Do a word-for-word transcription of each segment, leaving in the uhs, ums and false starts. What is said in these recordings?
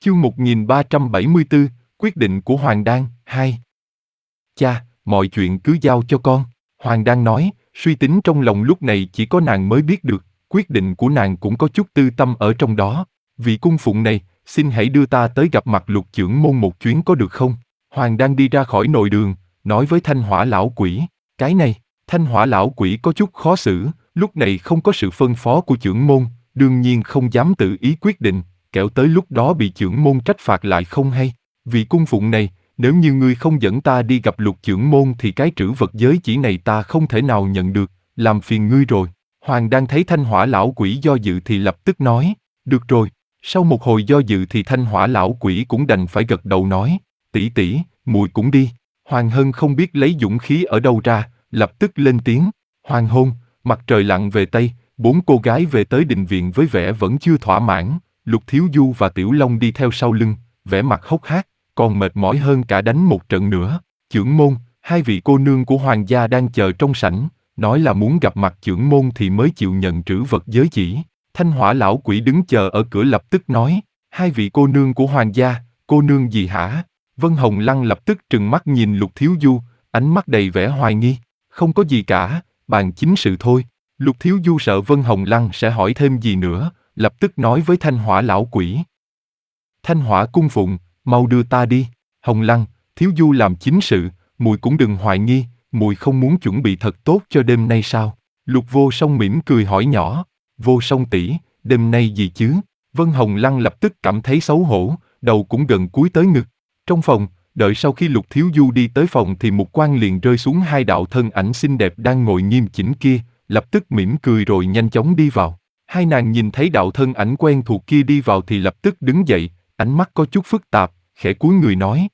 Chương một nghìn ba trăm bảy mươi tư, quyết định của Hoàng Đan, hai. Cha, mọi chuyện cứ giao cho con. Hoàng Đan nói, suy tính trong lòng lúc này chỉ có nàng mới biết được, quyết định của nàng cũng có chút tư tâm ở trong đó. Vị cung phụng này, xin hãy đưa ta tới gặp mặt Lục Chưởng Môn một chuyến có được không? Hoàng Đan đi ra khỏi nội đường, nói với Thanh Hỏa lão quỷ, cái này, Thanh Hỏa lão quỷ có chút khó xử, lúc này không có sự phân phó của Chưởng Môn, đương nhiên không dám tự ý quyết định, kẻo tới lúc đó bị Chưởng Môn trách phạt lại không hay. Vị cung phụng này, nếu như ngươi không dẫn ta đi gặp Lục Chưởng Môn thì cái trữ vật giới chỉ này ta không thể nào nhận được, làm phiền ngươi rồi. Hoàng Đan thấy Thanh Hỏa lão quỷ do dự thì lập tức nói, được rồi. Sau một hồi do dự thì Thanh Hỏa lão quỷ cũng đành phải gật đầu nói, tỷ tỷ, muội cũng đi. Hoàng Hân không biết lấy dũng khí ở đâu ra, lập tức lên tiếng, hoàng hôn, mặt trời lặn về Tây, bốn cô gái về tới đình viện với vẻ vẫn chưa thỏa mãn, Lục Thiếu Du và Tiểu Long đi theo sau lưng, vẻ mặt hốc hác, còn mệt mỏi hơn cả đánh một trận nữa. Chưởng Môn, hai vị cô nương của hoàng gia đang chờ trong sảnh, nói là muốn gặp mặt Chưởng Môn thì mới chịu nhận trữ vật giới chỉ. Thanh Hỏa lão quỷ đứng chờ ở cửa lập tức nói, hai vị cô nương của hoàng gia, cô nương gì hả? Vân Hồng Lăng lập tức trừng mắt nhìn Lục Thiếu Du, ánh mắt đầy vẻ hoài nghi, không có gì cả, bàn chính sự thôi. Lục Thiếu Du sợ Vân Hồng Lăng sẽ hỏi thêm gì nữa, lập tức nói với Thanh Hỏa lão quỷ. Thanh Hỏa cung phụng, mau đưa ta đi. Hồng Lăng, Thiếu Du làm chính sự, muội cũng đừng hoài nghi, muội không muốn chuẩn bị thật tốt cho đêm nay sao? Lục Vô Song mỉm cười hỏi nhỏ, Vô Song tỷ, đêm nay gì chứ? Vân Hồng Lăng lập tức cảm thấy xấu hổ, đầu cũng gần cúi tới ngực. Trong phòng, đợi sau khi Lục Thiếu Du đi tới phòng thì mục quang liền rơi xuống hai đạo thân ảnh xinh đẹp đang ngồi nghiêm chỉnh kia, lập tức mỉm cười rồi nhanh chóng đi vào. Hai nàng nhìn thấy đạo thân ảnh quen thuộc kia đi vào thì lập tức đứng dậy, ánh mắt có chút phức tạp, khẽ cúi người nói.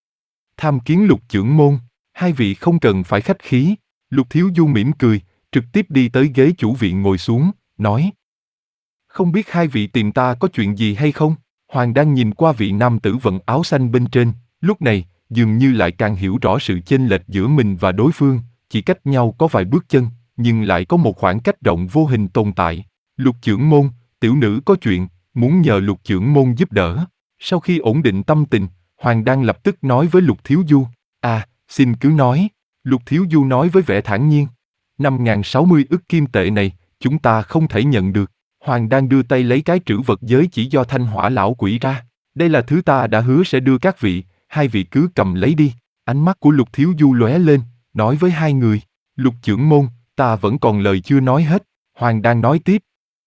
Tham kiến Lục Chưởng Môn, hai vị không cần phải khách khí. Lục Thiếu Du mỉm cười, trực tiếp đi tới ghế chủ viện ngồi xuống, nói. Không biết hai vị tìm ta có chuyện gì hay không? Hoàng đang nhìn qua vị nam tử vận áo xanh bên trên, lúc này, dường như lại càng hiểu rõ sự chênh lệch giữa mình và đối phương, chỉ cách nhau có vài bước chân, nhưng lại có một khoảng cách rộng vô hình tồn tại. Lục Chưởng Môn, tiểu nữ có chuyện, muốn nhờ Lục Chưởng Môn giúp đỡ. Sau khi ổn định tâm tình, Hoàng đang lập tức nói với Lục Thiếu Du, à, xin cứ nói. Lục Thiếu Du nói với vẻ thản nhiên, năm nghìn sáu mươi ức kim tệ này, chúng ta không thể nhận được. Hoàng đang đưa tay lấy cái trữ vật giới chỉ do Thanh Hỏa lão quỷ ra. Đây là thứ ta đã hứa sẽ đưa các vị, hai vị cứ cầm lấy đi. Ánh mắt của Lục Thiếu Du lóe lên, nói với hai người, Lục Chưởng Môn, ta vẫn còn lời chưa nói hết. Hoàng đang nói tiếp.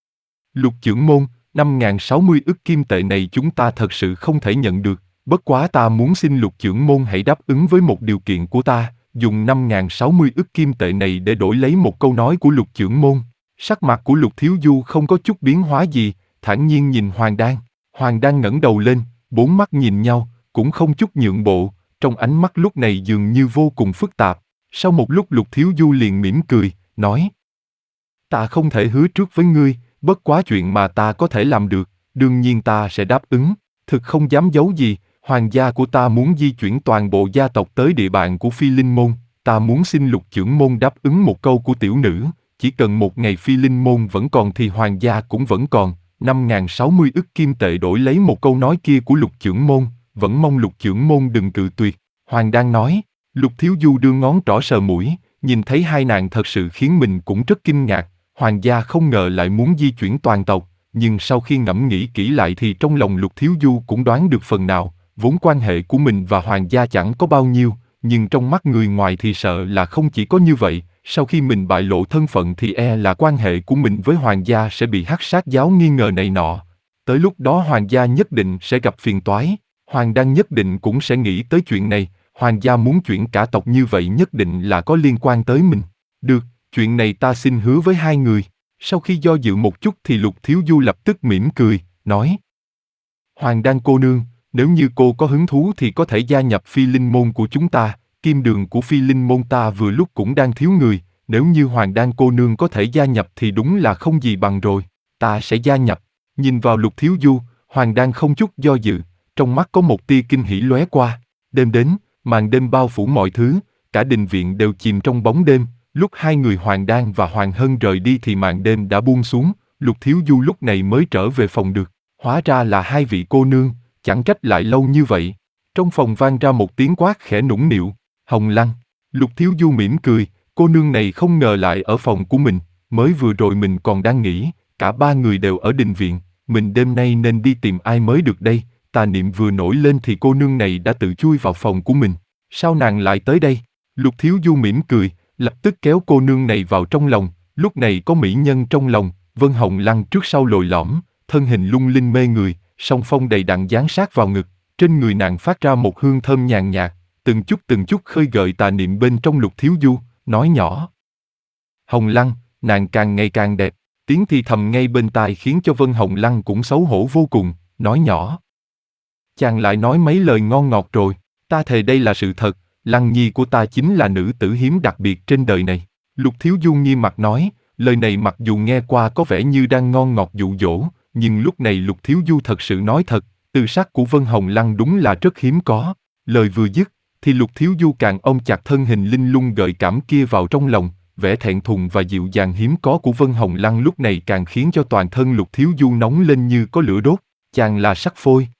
Lục Chưởng Môn, năm nghìn sáu mươi ức kim tệ này chúng ta thật sự không thể nhận được, bất quá ta muốn xin Lục Chưởng Môn hãy đáp ứng với một điều kiện của ta, dùng năm nghìn sáu mươi ức kim tệ này để đổi lấy một câu nói của Lục Chưởng Môn. Sắc mặt của Lục Thiếu Du không có chút biến hóa gì, thản nhiên nhìn Hoàng Đan. Hoàng Đan ngẩng đầu lên, bốn mắt nhìn nhau, cũng không chút nhượng bộ, trong ánh mắt lúc này dường như vô cùng phức tạp. Sau một lúc Lục Thiếu Du liền mỉm cười, nói. Ta không thể hứa trước với ngươi, bất quá chuyện mà ta có thể làm được, đương nhiên ta sẽ đáp ứng. Thực không dám giấu gì, hoàng gia của ta muốn di chuyển toàn bộ gia tộc tới địa bàn của Phi Linh Môn, ta muốn xin Lục Chưởng Môn đáp ứng một câu của tiểu nữ. Chỉ cần một ngày Phi Linh Môn vẫn còn thì hoàng gia cũng vẫn còn, năm nghìn sáu mươi ức kim tệ đổi lấy một câu nói kia của Lục Chưởng Môn, vẫn mong Lục Chưởng Môn đừng cự tuyệt. Hoàng đang nói, Lục Thiếu Du đưa ngón trỏ sờ mũi, nhìn thấy hai nàng thật sự khiến mình cũng rất kinh ngạc, hoàng gia không ngờ lại muốn di chuyển toàn tộc, nhưng sau khi ngẫm nghĩ kỹ lại thì trong lòng Lục Thiếu Du cũng đoán được phần nào, vốn quan hệ của mình và hoàng gia chẳng có bao nhiêu, nhưng trong mắt người ngoài thì sợ là không chỉ có như vậy. Sau khi mình bại lộ thân phận thì e là quan hệ của mình với hoàng gia sẽ bị hắc sát giáo nghi ngờ này nọ. Tới lúc đó hoàng gia nhất định sẽ gặp phiền toái. Hoàng Đan nhất định cũng sẽ nghĩ tới chuyện này. Hoàng gia muốn chuyển cả tộc như vậy nhất định là có liên quan tới mình. Được, chuyện này ta xin hứa với hai người. Sau khi do dự một chút thì Lục Thiếu Du lập tức mỉm cười, nói. Hoàng Đan cô nương, nếu như cô có hứng thú thì có thể gia nhập Phi Linh Môn của chúng ta. Kim đường của Phi Linh Môn ta vừa lúc cũng đang thiếu người, nếu như Hoàng Đan cô nương có thể gia nhập thì đúng là không gì bằng rồi, ta sẽ gia nhập. Nhìn vào Lục Thiếu Du, Hoàng Đan không chút do dự, trong mắt có một tia kinh hỉ lóe qua. Đêm đến, màn đêm bao phủ mọi thứ, cả đình viện đều chìm trong bóng đêm, lúc hai người Hoàng Đan và Hoàng Hân rời đi thì màn đêm đã buông xuống, Lục Thiếu Du lúc này mới trở về phòng được. Hóa ra là hai vị cô nương, chẳng trách lại lâu như vậy. Trong phòng vang ra một tiếng quát khẽ nũng nịu, Hồng Lăng. Lục Thiếu Du mỉm cười, cô nương này không ngờ lại ở phòng của mình, mới vừa rồi mình còn đang nghĩ, cả ba người đều ở đình viện, mình đêm nay nên đi tìm ai mới được đây, tà niệm vừa nổi lên thì cô nương này đã tự chui vào phòng của mình, sao nàng lại tới đây? Lục Thiếu Du mỉm cười, lập tức kéo cô nương này vào trong lòng, lúc này có mỹ nhân trong lòng, Vân Hồng Lăng trước sau lồi lõm, thân hình lung linh mê người, song phong đầy đặn dán sát vào ngực, trên người nàng phát ra một hương thơm nhàn nhạt, từng chút từng chút khơi gợi tà niệm bên trong Lục Thiếu Du, nói nhỏ. Hồng Lăng, nàng càng ngày càng đẹp, tiếng thì thầm ngay bên tai khiến cho Vân Hồng Lăng cũng xấu hổ vô cùng, nói nhỏ. Chàng lại nói mấy lời ngon ngọt rồi, ta thề đây là sự thật, Lăng nhi của ta chính là nữ tử hiếm đặc biệt trên đời này. Lục Thiếu Du nghiêm mặt nói, lời này mặc dù nghe qua có vẻ như đang ngon ngọt dụ dỗ, nhưng lúc này Lục Thiếu Du thật sự nói thật, tư sắc của Vân Hồng Lăng đúng là rất hiếm có. Lời vừa dứt, thì Lục Thiếu Du càng ôm chặt thân hình linh lung gợi cảm kia vào trong lòng, vẻ thẹn thùng và dịu dàng hiếm có của Vân Hồng Lăng lúc này càng khiến cho toàn thân Lục Thiếu Du nóng lên như có lửa đốt, chàng là sắc phôi.